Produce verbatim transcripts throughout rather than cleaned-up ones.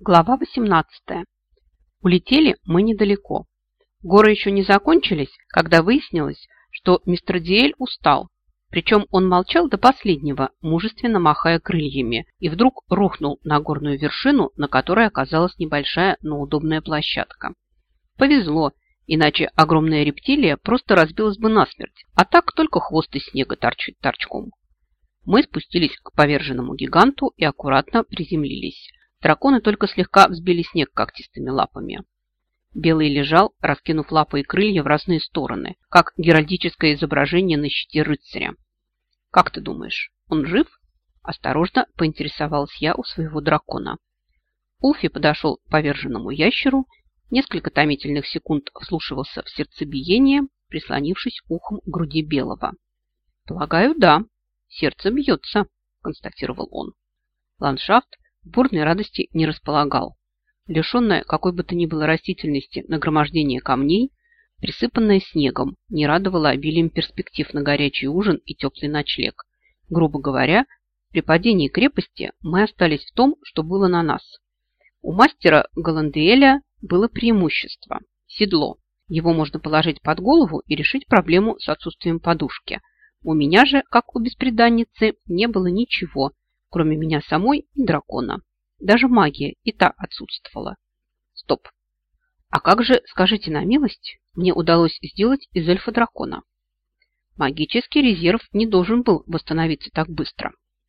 Глава восемнадцатая. Улетели мы недалеко. Горы еще не закончились, когда выяснилось, что мистер Диэль устал. Причем он молчал до последнего, мужественно махая крыльями, и вдруг рухнул на горную вершину, на которой оказалась небольшая, но удобная площадка. Повезло, иначе огромная рептилия просто разбилась бы насмерть, а так только хвост из снега торчит торчком. Мы спустились к поверженному гиганту и аккуратно приземлились. Драконы только слегка взбили снег когтистыми лапами. Белый лежал, раскинув лапы и крылья в разные стороны, как геральдическое изображение на щите рыцаря. «Как ты думаешь, он жив?» – осторожно поинтересовалась я у своего дракона. Улфи подошел к поверженному ящеру, несколько томительных секунд вслушивался в сердцебиение, прислонившись ухом к груди белого. «Полагаю, да, сердце бьется», – констатировал он. Ландшафт бурной радости не располагал. Лишенное какой бы то ни было растительности нагромождение камней, присыпанное снегом, не радовало обилием перспектив на горячий ужин и теплый ночлег. Грубо говоря, при падении крепости мы остались в том, что было на нас. У мастера Галандриэля было преимущество – седло. Его можно положить под голову и решить проблему с отсутствием подушки. У меня же, как у бесприданницы, не было ничего, кроме меня самой и дракона. Даже магия и та отсутствовала. Стоп. А как же, скажите на милость, мне удалось сделать из эльфа дракона? Магический резерв не должен был восстановиться так быстро.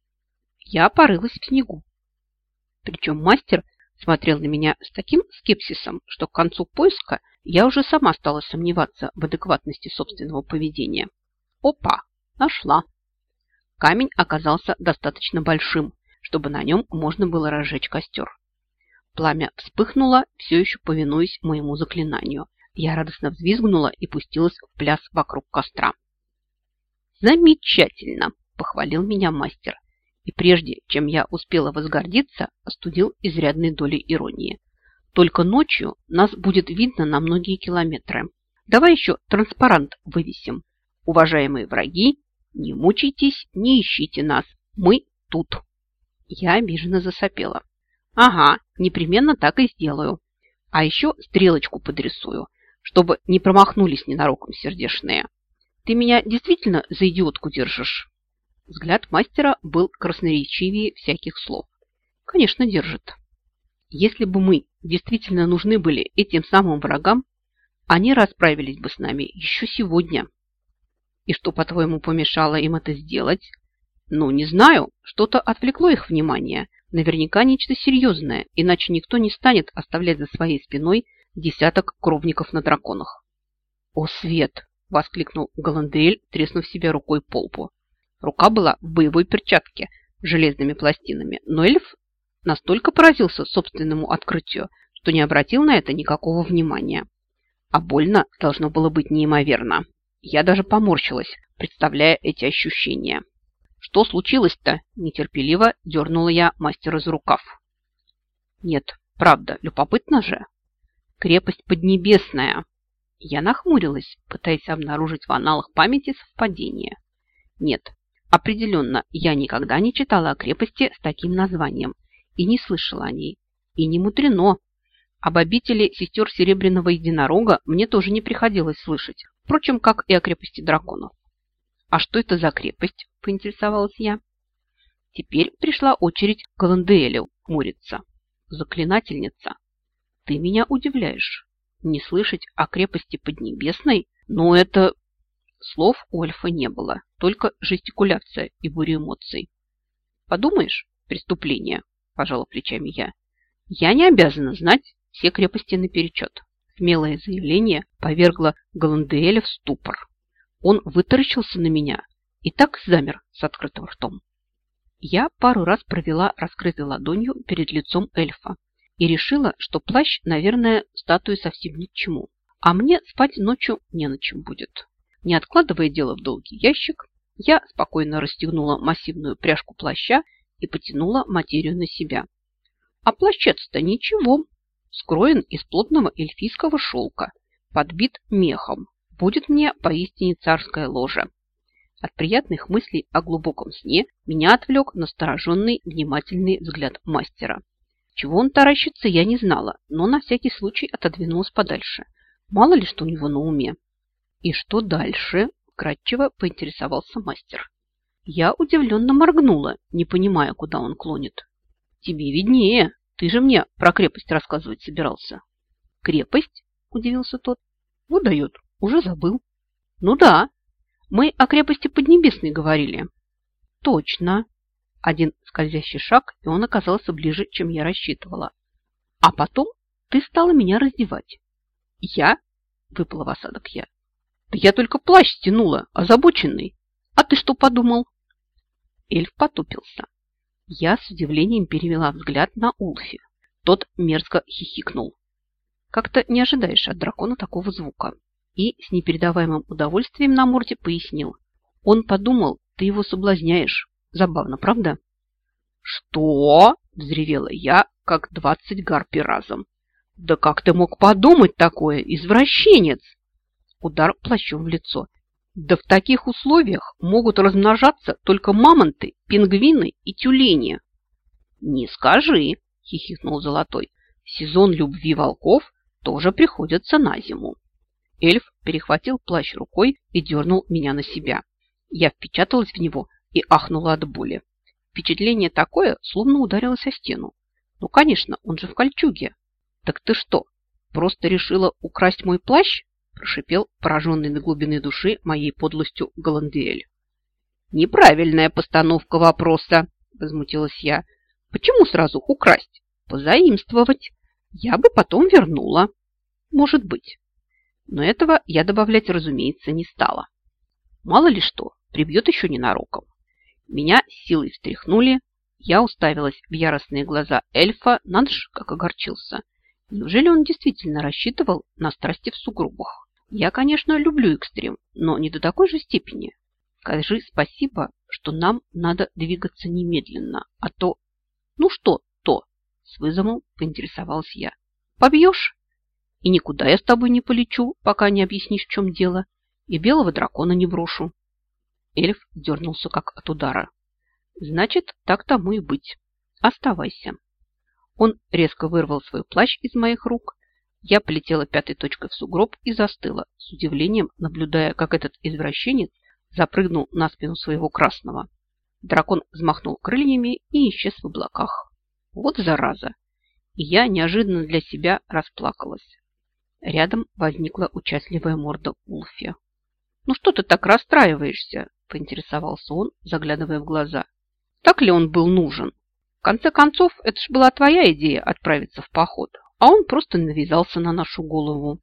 Я порылась в снегу. Причем мастер смотрел на меня с таким скепсисом, что к концу поиска я уже сама стала сомневаться в адекватности собственного поведения. Опа! Нашла. Камень оказался достаточно большим, чтобы на нем можно было разжечь костер. Пламя вспыхнуло, все еще повинуясь моему заклинанию. Я радостно взвизгнула и пустилась в пляс вокруг костра. «Замечательно!» – похвалил меня мастер. И прежде, чем я успела возгордиться, остудил изрядной долей иронии. «Только ночью нас будет видно на многие километры. Давай еще транспарант вывесим. Уважаемые враги, не мучайтесь, не ищите нас. Мы тут». Я обиженно засопела. «Ага, непременно так и сделаю. А еще стрелочку подрисую, чтобы не промахнулись ненароком сердешные. Ты меня действительно за идиотку держишь?» Взгляд мастера был красноречивее всяких слов. «Конечно, держит. Если бы мы действительно нужны были этим самым врагам, они расправились бы с нами еще сегодня. И что, по-твоему, помешало им это сделать? Ну, не знаю, что-то отвлекло их внимание. Наверняка нечто серьезное, иначе никто не станет оставлять за своей спиной десяток кровников на драконах». «О, свет!» – воскликнул Галандриэль, треснув себя рукой по лбу. Рука была в боевой перчатке с железными пластинами, но эльф настолько поразился собственному открытию, что не обратил на это никакого внимания. А больно должно было быть неимоверно. Я даже поморщилась, представляя эти ощущения. «Что случилось-то?» – нетерпеливо дернула я мастера за рукав. «Нет, правда, любопытно же. Крепость Поднебесная». Я нахмурилась, пытаясь обнаружить в аналах памяти совпадение. Нет, определенно, я никогда не читала о крепости с таким названием и не слышала о ней. И не мудрено. Об обители сестер Серебряного Единорога мне тоже не приходилось слышать, впрочем, как и о крепости драконов. «А что это за крепость?» – поинтересовалась я. Теперь пришла очередь Галандриэлю хмуриться. «Заклинательница, ты меня удивляешь. Не слышать о крепости Поднебесной? Но это...» Слов у эльфа не было, только жестикуляция и буря эмоций. «Подумаешь, преступление», – пожала плечами я. «Я не обязана знать все крепости наперечет». Смелое заявление повергло Галандриэля в ступор. Он вытаращился на меня и так замер с открытым ртом. Я пару раз провела раскрытой ладонью перед лицом эльфа и решила, что плащ, наверное, статуе совсем ни к чему, а мне спать ночью не на чем будет. Не откладывая дело в долгий ящик, я спокойно расстегнула массивную пряжку плаща и потянула материю на себя. А плащец-то ничего, скроен из плотного эльфийского шелка, подбит мехом. Будет мне поистине царское ложе. От приятных мыслей о глубоком сне меня отвлек настороженный, внимательный взгляд мастера. Чего он таращится, я не знала, но на всякий случай отодвинулась подальше. Мало ли что у него на уме. И что дальше? Вкратчиво поинтересовался мастер. Я удивленно моргнула, не понимая, куда он клонит. Тебе виднее. Ты же мне про крепость рассказывать собирался. Крепость? Удивился тот. Вот дает, уже забыл. Ну да, мы о крепости Поднебесной говорили. Точно. Один скользящий шаг, и он оказался ближе, чем я рассчитывала. А потом ты стала меня раздевать. Я? Выпала в осадок я. Да я только плащ стянула, озабоченный. А ты что подумал? Эльф потупился. Я с удивлением перевела взгляд на Улфи. Тот мерзко хихикнул. Как-то не ожидаешь от дракона такого звука. И с непередаваемым удовольствием на морде пояснил. Он подумал, ты его соблазняешь. Забавно, правда? Что? Взревела я, как двадцать гарпий разом. Да как ты мог подумать такое, извращенец? Удар плащом в лицо. Да в таких условиях могут размножаться только мамонты, пингвины и тюлени. Не скажи, хихикнул Золотой. Сезон любви волков тоже приходится на зиму. Эльф перехватил плащ рукой и дернул меня на себя. Я впечаталась в него и ахнула от боли. Впечатление такое, словно ударилось о стену. Ну, конечно, он же в кольчуге. Так ты что, просто решила украсть мой плащ? Прошипел пораженный до глубины души моей подлостью Галандиэль. Неправильная постановка вопроса, возмутилась я. Почему сразу украсть? Позаимствовать. Я бы потом вернула. Может быть. Но этого я добавлять, разумеется, не стала. Мало ли что, прибьет еще ненароком. Меня силой встряхнули. Я уставилась в яростные глаза эльфа, надо ж, как огорчился. Неужели он действительно рассчитывал на страсти в сугробах? Я, конечно, люблю экстрим, но не до такой же степени. Скажи спасибо, что нам надо двигаться немедленно, а то... Ну что то? С вызовом поинтересовалась я. Побьешь? И никуда я с тобой не полечу, пока не объяснишь, в чем дело. И белого дракона не брошу. Эльф дернулся, как от удара. Значит, так тому и быть. Оставайся. Он резко вырвал свой плащ из моих рук. Я полетела пятой точкой в сугроб и застыла, с удивлением наблюдая, как этот извращенец запрыгнул на спину своего красного. Дракон взмахнул крыльями и исчез в облаках. Вот зараза! И я неожиданно для себя расплакалась. Рядом возникла участливая морда Улфи. «Ну что ты так расстраиваешься?» – поинтересовался он, заглядывая в глаза. «Так ли он был нужен? В конце концов, это ж была твоя идея отправиться в поход, а он просто навязался на нашу голову».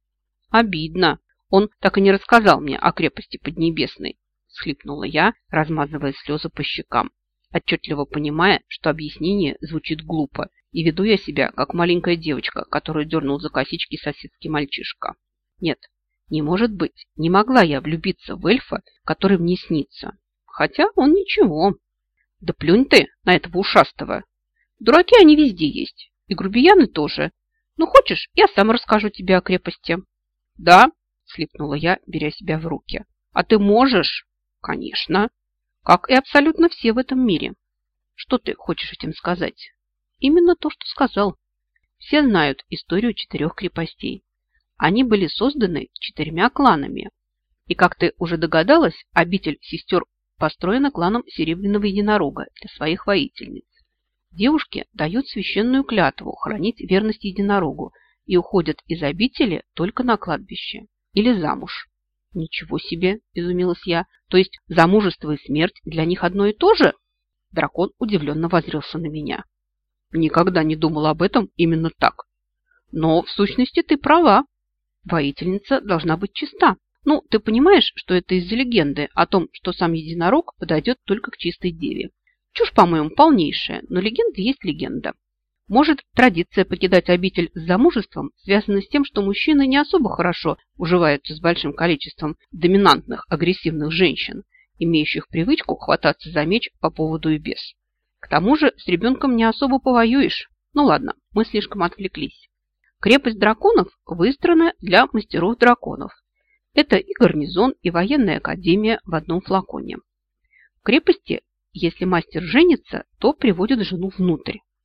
«Обидно. Он так и не рассказал мне о крепости Поднебесной», – всхлипнула я, размазывая слезы по щекам, отчетливо понимая, что объяснение звучит глупо, и веду я себя, как маленькая девочка, которую дернул за косички соседский мальчишка. Нет, не может быть, не могла я влюбиться в эльфа, который мне снится. Хотя он ничего. Да плюнь ты на этого ушастого. Дураки они везде есть, и грубияны тоже. Ну, хочешь, я сам расскажу тебе о крепости. Да, слипнула я, беря себя в руки. А ты можешь? Конечно. Как и абсолютно все в этом мире. Что ты хочешь этим сказать? Именно то, что сказал. Все знают историю четырех крепостей. Они были созданы четырьмя кланами. И, как ты уже догадалась, обитель сестер построена кланом Серебряного Единорога для своих воительниц. Девушки дают священную клятву хранить верность Единорогу и уходят из обители только на кладбище или замуж. Ничего себе, изумилась я. То есть замужество и смерть для них одно и то же? Дракон удивленно воззрелся на меня. Никогда не думал об этом именно так. Но в сущности ты права. Воительница должна быть чиста. Ну, ты понимаешь, что это из-за легенды о том, что сам единорог подойдет только к чистой деве. Чушь, по-моему, полнейшая, но легенда есть легенда. Может, традиция покидать обитель с замужеством связана с тем, что мужчины не особо хорошо уживаются с большим количеством доминантных, агрессивных женщин, имеющих привычку хвататься за меч по поводу и без. К тому же с ребенком не особо повоюешь. Ну ладно, мы слишком отвлеклись. Крепость драконов выстроена для мастеров драконов. Это и гарнизон, и военная академия в одном флаконе. В крепости, если мастер женится, то приводит жену внутрь.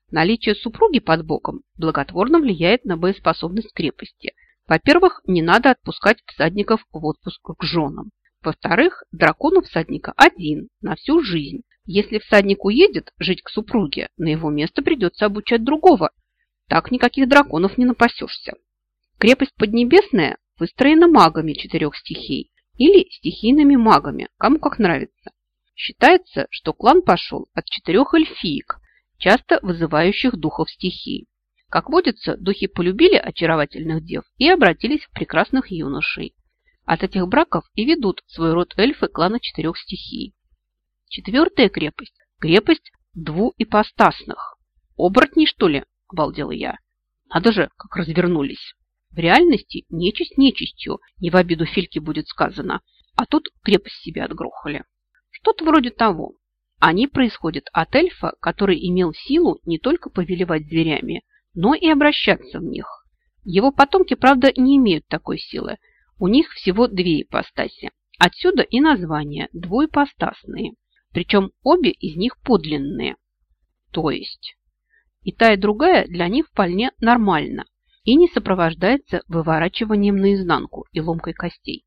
Наличие супруги под боком благотворно влияет на боеспособность крепости. Во-первых, не надо отпускать всадников в отпуск к женам. Во-вторых, дракон у всадника один на всю жизнь. Если всадник уедет жить к супруге, на его место придется обучать другого. Так никаких драконов не напасешься. Крепость Поднебесная выстроена магами четырех стихий или стихийными магами, кому как нравится. Считается, что клан пошел от четырех эльфиек, часто вызывающих духов стихий. Как водится, духи полюбили очаровательных дев и обратились в прекрасных юношей. От этих браков и ведут свой род эльфы клана четырех стихий. Четвертая крепость – крепость двуипостасных. Оборотней, что ли? – обалдела я. Надо же, как развернулись. В реальности нечисть нечистью, не в обиду Фильке будет сказано, а тут крепость себе отгрохали. Что-то вроде того. Они происходят от эльфа, который имел силу не только повелевать зверями, но и обращаться в них. Его потомки, правда, не имеют такой силы. У них всего две ипостаси. Отсюда и название двуипостасные. Причем обе из них подлинные. То есть и та, и другая для них вполне нормально и не сопровождается выворачиванием наизнанку и ломкой костей.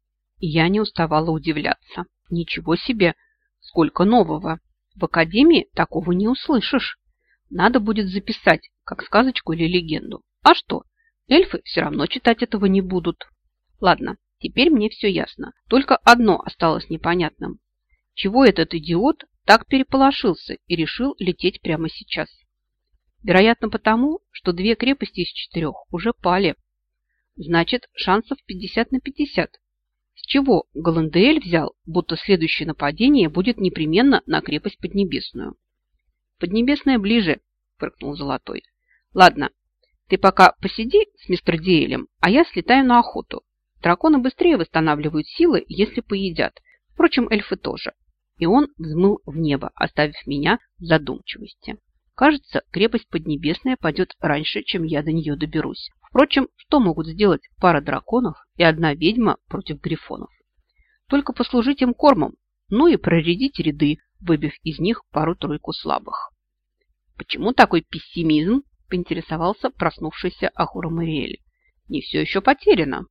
И я не уставала удивляться. Ничего себе, сколько нового! В академии такого не услышишь. Надо будет записать, как сказочку или легенду. А что, эльфы все равно читать этого не будут. Ладно, теперь мне все ясно. Только одно осталось непонятным. Чего этот идиот так переполошился и решил лететь прямо сейчас? Вероятно, потому, что две крепости из четырех уже пали. Значит, шансов пятьдесят на пятьдесят. С чего Галандель взял, будто следующее нападение будет непременно на крепость Поднебесную? Поднебесная ближе, фыркнул Золотой. Ладно, ты пока посиди с мистер Диэлем, а я слетаю на охоту. Драконы быстрее восстанавливают силы, если поедят. Впрочем, эльфы тоже. И он взмыл в небо, оставив меня в задумчивости. Кажется, крепость Поднебесная падет раньше, чем я до нее доберусь. Впрочем, что могут сделать пара драконов и одна ведьма против грифонов? Только послужить им кормом, ну и проредить ряды, выбив из них пару-тройку слабых. Почему такой пессимизм? Поинтересовался проснувшийся Ахура Мариэль. Не все еще потеряно.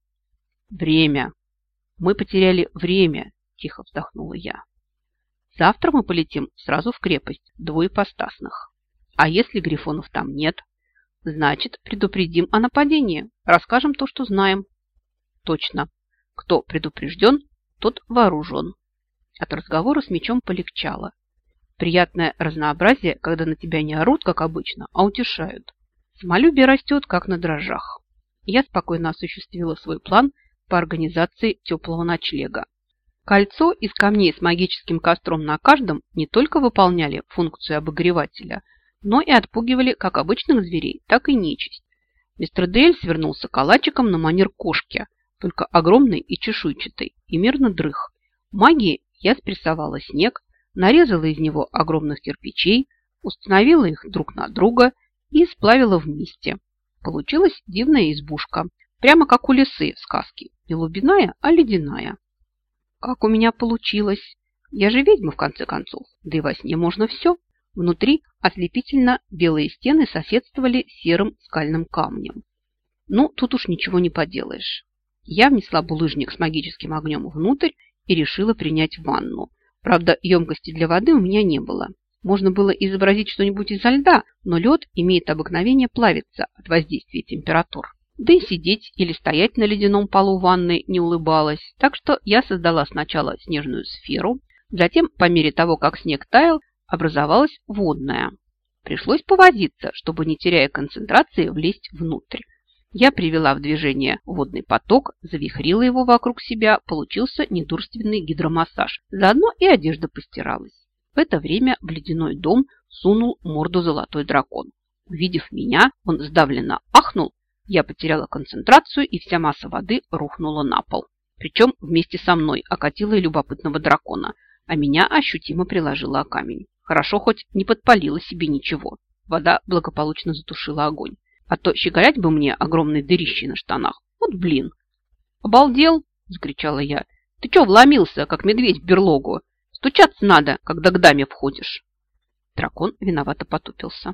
Время. Мы потеряли время, тихо вздохнула я. Завтра мы полетим сразу в крепость двуипостасных. А если грифонов там нет? Значит, предупредим о нападении. Расскажем то, что знаем. Точно. Кто предупрежден, тот вооружен. От разговора с мечом полегчало. Приятное разнообразие, когда на тебя не орут, как обычно, а утешают. Самолюбие растет, как на дрожжах. Я спокойно осуществила свой план по организации теплого ночлега. Кольцо из камней с магическим костром на каждом не только выполняли функцию обогревателя, но и отпугивали как обычных зверей, так и нечисть. Мистер Дейль свернулся калачиком на манер кошки, только огромный и чешуйчатый, и мирно дрых. Магией я спрессовала снег, нарезала из него огромных кирпичей, установила их друг на друга и сплавила вместе. Получилась дивная избушка, прямо как у лисы в сказке, не лубиная, а ледяная. Как у меня получилось? Я же ведьма, в конце концов, да и во сне можно все. Внутри ослепительно белые стены соседствовали серым скальным камнем. Ну, тут уж ничего не поделаешь. Я внесла булыжник с магическим огнем внутрь и решила принять ванну. Правда, емкости для воды у меня не было. Можно было изобразить что-нибудь изо льда, но лед имеет обыкновение плавиться от воздействия температур. Да и сидеть или стоять на ледяном полу ванны не улыбалась. Так что я создала сначала снежную сферу, затем, по мере того, как снег таял, образовалась водная. Пришлось повозиться, чтобы, не теряя концентрации, влезть внутрь. Я привела в движение водный поток, завихрила его вокруг себя, получился недурственный гидромассаж. Заодно и одежда постиралась. В это время в ледяной дом сунул морду золотой дракон. Увидев меня, он сдавленно ахнул, я потеряла концентрацию, и вся масса воды рухнула на пол. Причем вместе со мной окатила и любопытного дракона, а меня ощутимо приложила о камень. Хорошо, хоть не подпалила себе ничего. Вода благополучно затушила огонь. А то щеголять бы мне огромной дырищей на штанах. Вот блин. «Обалдел!» – закричала я. «Ты чё вломился, как медведь в берлогу? Стучаться надо, когда к даме входишь». Дракон виновато потупился.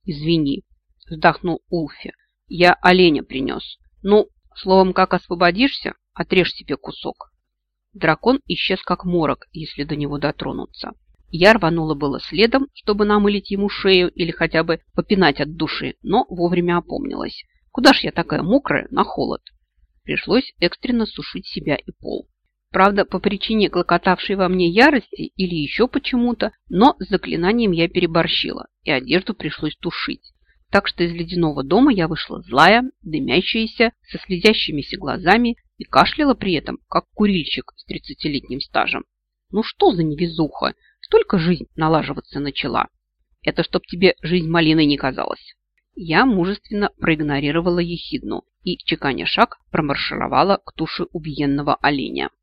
Извини, вздохнул Улфи. Я оленя принес. Ну, словом, как освободишься, отрежь себе кусок. Дракон исчез как морок, если до него дотронуться. Я рванула было следом, чтобы намылить ему шею или хотя бы попинать от души, но вовремя опомнилась. Куда ж я такая мокрая на холод? Пришлось экстренно сушить себя и пол. Правда, по причине клокотавшей во мне ярости или еще почему-то, но с заклинанием я переборщила, и одежду пришлось тушить. Так что из ледяного дома я вышла злая, дымящаяся, со слезящимися глазами и кашляла при этом, как курильщик с тридцатилетним стажем. Ну что за невезуха? Столько жизнь налаживаться начала. Это чтоб тебе жизнь малиной не казалась. Я мужественно проигнорировала ехидну и, чеканя шаг, промаршировала к туше убиенного оленя.